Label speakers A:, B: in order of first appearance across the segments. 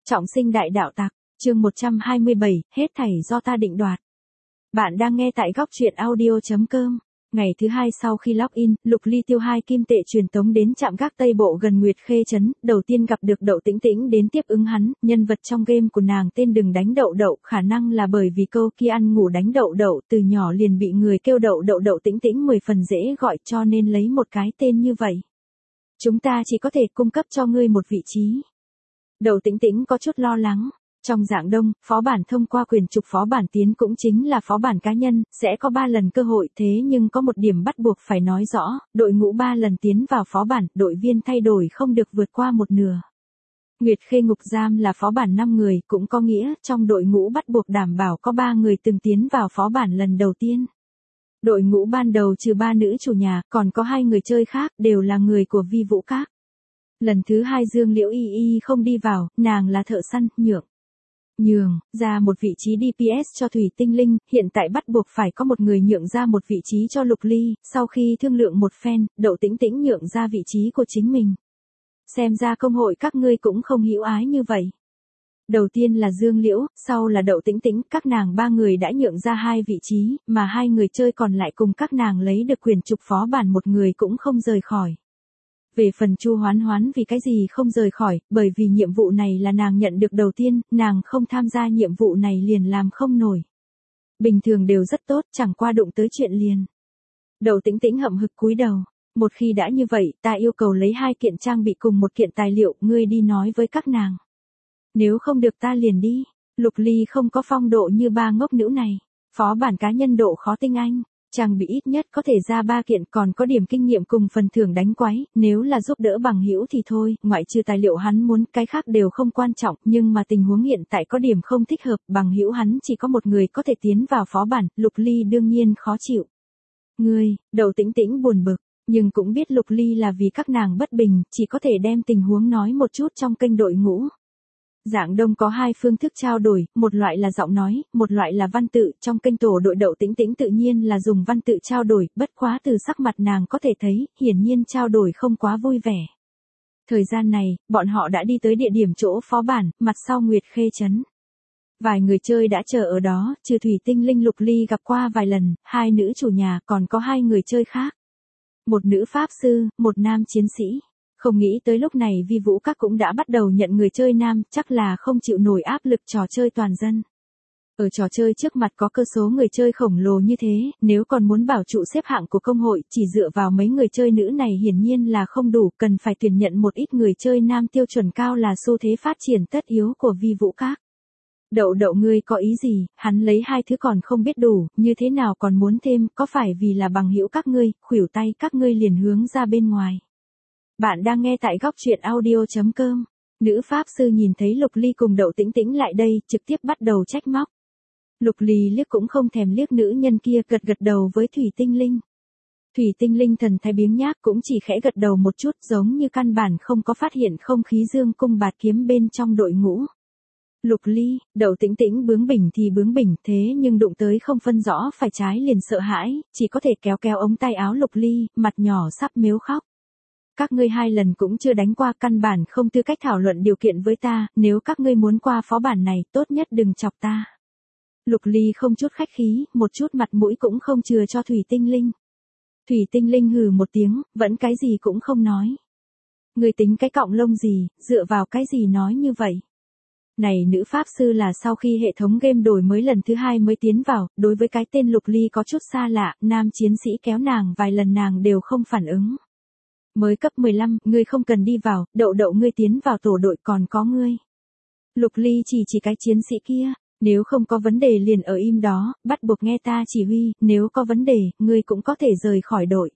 A: Trọng sinh đại đạo tặc, chương 127, hết thảy do ta định đoạt. Bạn đang nghe tại góc truyện audio.com. Ngày thứ hai sau khi login, Lục Ly tiêu 2 kim tệ truyền tống đến trạm gác Tây Bộ gần Nguyệt Khê trấn, đầu tiên gặp được Đậu Tĩnh Tĩnh đến tiếp ứng hắn, nhân vật trong game của nàng tên Đừng Đánh Đậu Đậu, khả năng là bởi vì câu kia ăn ngủ đánh đậu đậu, từ nhỏ liền bị người kêu đậu đậu. Đậu Tĩnh Tĩnh 10 phần dễ gọi cho nên lấy một cái tên như vậy. Chúng ta chỉ có thể cung cấp cho ngươi một vị trí. Đậu Tĩnh Tĩnh có chút lo lắng. Trong dạng đông, phó bản thông qua quyền trục phó bản tiến cũng chính là phó bản cá nhân, sẽ có 3 lần cơ hội, thế nhưng có một điểm bắt buộc phải nói rõ, đội ngũ 3 lần tiến vào phó bản, đội viên thay đổi không được vượt qua một nửa. Nguyệt Khê ngục giam là phó bản 5 người, cũng có nghĩa trong đội ngũ bắt buộc đảm bảo có 3 người từng tiến vào phó bản lần đầu tiên. Đội ngũ ban đầu trừ 3 nữ chủ nhà, còn có 2 người chơi khác, đều là người của Vi Vũ Các. Lần thứ 2 Dương Liễu Y Y không đi vào, nàng là thợ săn, nhường ra một vị trí DPS cho Thủy Tinh Linh, hiện tại bắt buộc phải có một người nhượng ra một vị trí cho Lục Ly, sau khi thương lượng một phen, Đậu Tĩnh Tĩnh nhượng ra vị trí của chính mình. Xem ra công hội các ngươi cũng không hữu ái như vậy. Đầu tiên là Dương Liễu, sau là Đậu Tĩnh Tĩnh, các nàng 3 người đã nhượng ra 2 vị trí, mà 2 người chơi còn lại cùng các nàng lấy được quyền trục phó bản, một người cũng không rời khỏi. Về phần Chu Hoán Hoán vì cái gì không rời khỏi, bởi vì nhiệm vụ này là nàng nhận được đầu tiên, nàng không tham gia nhiệm vụ này liền làm không nổi. Bình thường đều rất tốt, chẳng qua đụng tới chuyện liền. Đậu Tĩnh Tĩnh hậm hực cúi đầu, một khi đã như vậy, ta yêu cầu lấy 2 kiện trang bị cùng 1 kiện tài liệu, ngươi đi nói với các nàng. Nếu không được ta liền đi. Lục Ly không có phong độ như 3 ngốc nữ này, phó bản cá nhân độ khó tinh anh. Trang bị ít nhất có thể ra 3 kiện, còn có điểm kinh nghiệm cùng phần thưởng đánh quái, nếu là giúp đỡ bằng hữu thì thôi, ngoại trừ tài liệu hắn muốn, cái khác đều không quan trọng, nhưng mà tình huống hiện tại có điểm không thích hợp, bằng hữu hắn chỉ có một người có thể tiến vào phó bản, Lục Ly đương nhiên khó chịu. Đậu Tĩnh Tĩnh buồn bực, nhưng cũng biết Lục Ly là vì các nàng bất bình, chỉ có thể đem tình huống nói một chút trong kênh đội ngũ. Dạng đông có 2 phương thức trao đổi, một loại là giọng nói, một loại là văn tự, trong kênh tổ đội Đậu Tĩnh Tĩnh tự nhiên là dùng văn tự trao đổi, bất quá từ sắc mặt nàng có thể thấy, hiển nhiên trao đổi không quá vui vẻ. Thời gian này, bọn họ đã đi tới địa điểm chỗ phó bản, mặt sau Nguyệt Khê trấn. Vài người chơi đã chờ ở đó, trừ Thủy Tinh Linh Lục Ly gặp qua vài lần, 2 nữ chủ nhà, còn có 2 người chơi khác. Một nữ pháp sư, một nam chiến sĩ. Không nghĩ tới lúc này Vi Vũ Các cũng đã bắt đầu nhận người chơi nam, chắc là không chịu nổi áp lực trò chơi toàn dân. Ở trò chơi trước mặt có cơ số người chơi khổng lồ như thế, nếu còn muốn bảo trụ xếp hạng của công hội, chỉ dựa vào mấy người chơi nữ này hiển nhiên là không đủ, cần phải tuyển nhận một ít người chơi nam tiêu chuẩn cao là xu thế phát triển tất yếu của Vi Vũ Các. Đậu đậu ngươi có ý gì, hắn lấy 2 thứ còn không biết đủ, như thế nào còn muốn thêm, có phải vì là bằng hữu các ngươi, khuỷu tay các ngươi liền hướng ra bên ngoài. Bạn đang nghe tại góc truyện audio.com. Nữ pháp sư nhìn thấy Lục Ly cùng Đậu Tĩnh Tĩnh lại đây, trực tiếp bắt đầu trách móc. Lục Ly liếc cũng không thèm liếc nữ nhân kia, gật gật đầu với Thủy Tinh Linh. Thủy Tinh Linh thần thái biếng nhác cũng chỉ khẽ gật đầu một chút, giống như căn bản không có phát hiện không khí dương cung bạt kiếm bên trong đội ngũ. Lục Ly, Đậu Tĩnh Tĩnh bướng bỉnh thì bướng bỉnh, thế nhưng đụng tới không phân rõ phải trái liền sợ hãi, chỉ có thể kéo kéo ống tay áo Lục Ly, mặt nhỏ sắp mếu khóc. Các ngươi 2 lần cũng chưa đánh qua, căn bản không tư cách thảo luận điều kiện với ta, nếu các ngươi muốn qua phó bản này, tốt nhất đừng chọc ta. Lục Ly không chút khách khí, một chút mặt mũi cũng không chừa cho Thủy Tinh Linh. Thủy Tinh Linh hừ một tiếng, vẫn cái gì cũng không nói. Ngươi tính cái cọng lông gì, dựa vào cái gì nói như vậy? Này nữ pháp sư là sau khi hệ thống game đổi mới lần thứ 2 mới tiến vào, đối với cái tên Lục Ly có chút xa lạ, nam chiến sĩ kéo nàng vài lần nàng đều không phản ứng. Mới cấp 15, ngươi không cần đi vào, đậu đậu ngươi tiến vào tổ đội còn có ngươi. Lục Ly chỉ cái chiến sĩ kia, nếu không có vấn đề liền ở im đó, bắt buộc nghe ta chỉ huy, nếu có vấn đề, ngươi cũng có thể rời khỏi đội.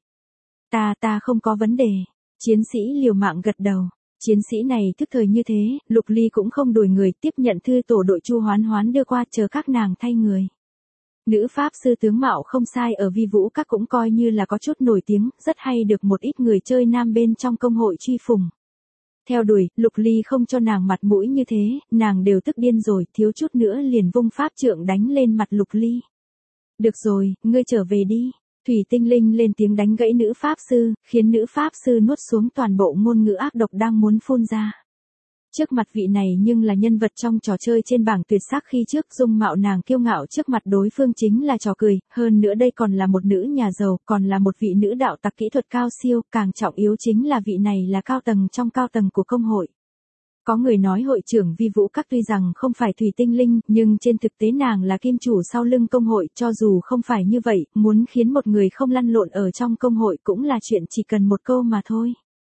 A: Ta không có vấn đề. Chiến sĩ liều mạng gật đầu. Chiến sĩ này thức thời như thế, Lục Ly cũng không đuổi người, tiếp nhận thư tổ đội Chu Hoán Hoán đưa qua, chờ các nàng thay người. Nữ pháp sư tướng mạo không sai, ở Vi Vũ Các cũng coi như là có chút nổi tiếng, rất hay được một ít người chơi nam bên trong công hội truy phùng. Theo đuổi, Lục Ly không cho nàng mặt mũi như thế, nàng đều tức điên rồi, thiếu chút nữa liền vung pháp trượng đánh lên mặt Lục Ly. Được rồi, ngươi trở về đi. Thủy Tinh Linh lên tiếng đánh gãy nữ pháp sư, khiến nữ pháp sư nuốt xuống toàn bộ ngôn ngữ ác độc đang muốn phun ra. Trước mặt vị này nhưng là nhân vật trong trò chơi trên bảng tuyệt sắc khi trước, dung mạo nàng kiêu ngạo trước mặt đối phương chính là trò cười, hơn nữa đây còn là một nữ nhà giàu, còn là một vị nữ đạo tặc kỹ thuật cao siêu, càng trọng yếu chính là vị này là cao tầng trong cao tầng của công hội. Có người nói hội trưởng Vi Vũ Các tuy rằng không phải thủy tinh linh, nhưng trên thực tế nàng là kim chủ sau lưng công hội, cho dù không phải như vậy, muốn khiến một người không lăn lộn ở trong công hội cũng là chuyện chỉ cần một câu mà thôi.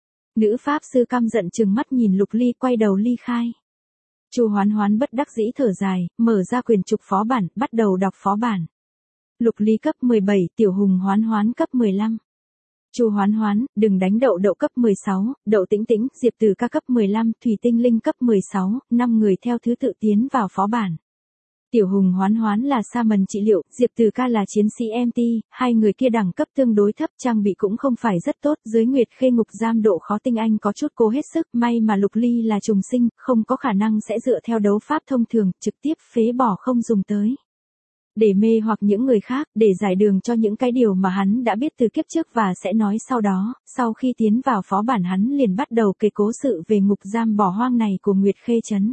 A: Nữ pháp sư căm giận trừng mắt nhìn Lục Ly, quay đầu ly khai. Chu Hoán Hoán bất đắc dĩ thở dài, mở ra quyển trục phó bản, bắt đầu đọc phó bản. Lục Ly cấp 17, Tiểu Hùng Hoán Hoán cấp 15. Chu Hoán Hoán, đừng đánh đậu đậu cấp 16, đậu tĩnh tĩnh, Diệp Từ Ca cấp 15, Thủy Tinh Linh cấp 16, 5 người theo thứ tự tiến vào phó bản. Tiểu Hùng Hoán Hoán là sa mần trị liệu, Diệp Từ Ca là chiến sĩ MT, hai người kia đẳng cấp tương đối thấp, trang bị cũng không phải rất tốt, dưới Nguyệt Khê ngục giam độ khó tinh anh có chút cố hết sức, may mà Lục Ly là trùng sinh, không có khả năng sẽ dựa theo đấu pháp thông thường, trực tiếp phế bỏ không dùng tới. Để mê hoặc những người khác, để giải đường cho những cái điều mà hắn đã biết từ kiếp trước và sẽ nói sau đó, sau khi tiến vào phó bản hắn liền bắt đầu kể cố sự về ngục giam bỏ hoang này của Nguyệt Khê Trấn.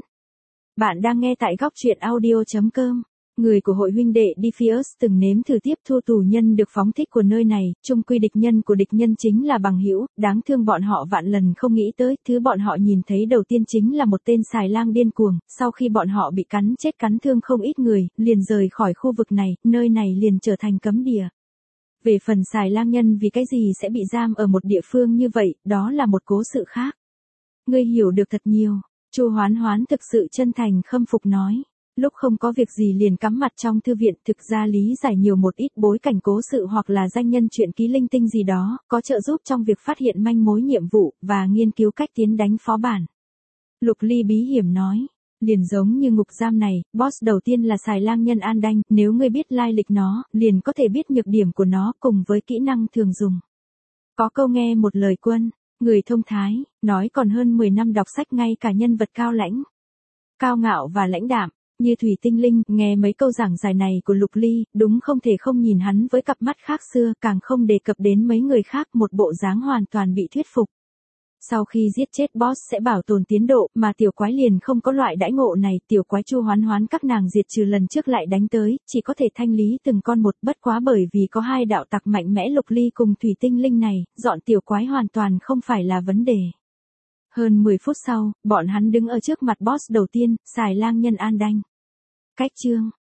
A: Bạn đang nghe tại góc truyện audio.com. Người của hội huynh đệ Defius từng nếm thử tiếp thu tù nhân được phóng thích của nơi này, chung quy địch nhân của địch nhân chính là bằng hữu, đáng thương bọn họ vạn lần không nghĩ tới, thứ bọn họ nhìn thấy đầu tiên chính là một tên xài lang điên cuồng, sau khi bọn họ bị cắn chết cắn thương không ít người, liền rời khỏi khu vực này, nơi này liền trở thành cấm địa. Về phần xài lang nhân vì cái gì sẽ bị giam ở một địa phương như vậy, đó là một cố sự khác. Ngươi hiểu được thật nhiều. Chu Hoán Hoán thực sự chân thành khâm phục nói. Lúc không có việc gì liền cắm mặt trong thư viện, thực ra lý giải nhiều một ít bối cảnh cố sự hoặc là danh nhân truyện ký linh tinh gì đó, có trợ giúp trong việc phát hiện manh mối nhiệm vụ, và nghiên cứu cách tiến đánh phó bản. Lục Ly bí hiểm nói. Liền giống như ngục giam này, boss đầu tiên là xài lang nhân An Đanh, nếu ngươi biết lai lịch nó, liền có thể biết nhược điểm của nó cùng với kỹ năng thường dùng. Có câu nghe một lời quân. Người thông thái, nói còn hơn 10 năm đọc sách ngay cả nhân vật cao lãnh, cao ngạo và lãnh đạm, như Thủy Tinh Linh, nghe mấy câu giảng giải này của Lục Ly, đúng không thể không nhìn hắn với cặp mắt khác xưa, càng không đề cập đến mấy người khác, một bộ dáng hoàn toàn bị thuyết phục. Sau khi giết chết boss sẽ bảo tồn tiến độ, mà tiểu quái liền không có loại đãi ngộ này, tiểu quái Chu Hoán Hoán các nàng diệt trừ lần trước lại đánh tới, chỉ có thể thanh lý từng con một, bất quá bởi vì có hai đạo tặc mạnh mẽ Lục Ly cùng Thủy Tinh Linh này, dọn tiểu quái hoàn toàn không phải là vấn đề. Hơn 10 phút sau, bọn hắn đứng ở trước mặt boss đầu tiên, xài lang nhân An Đanh. Cách chương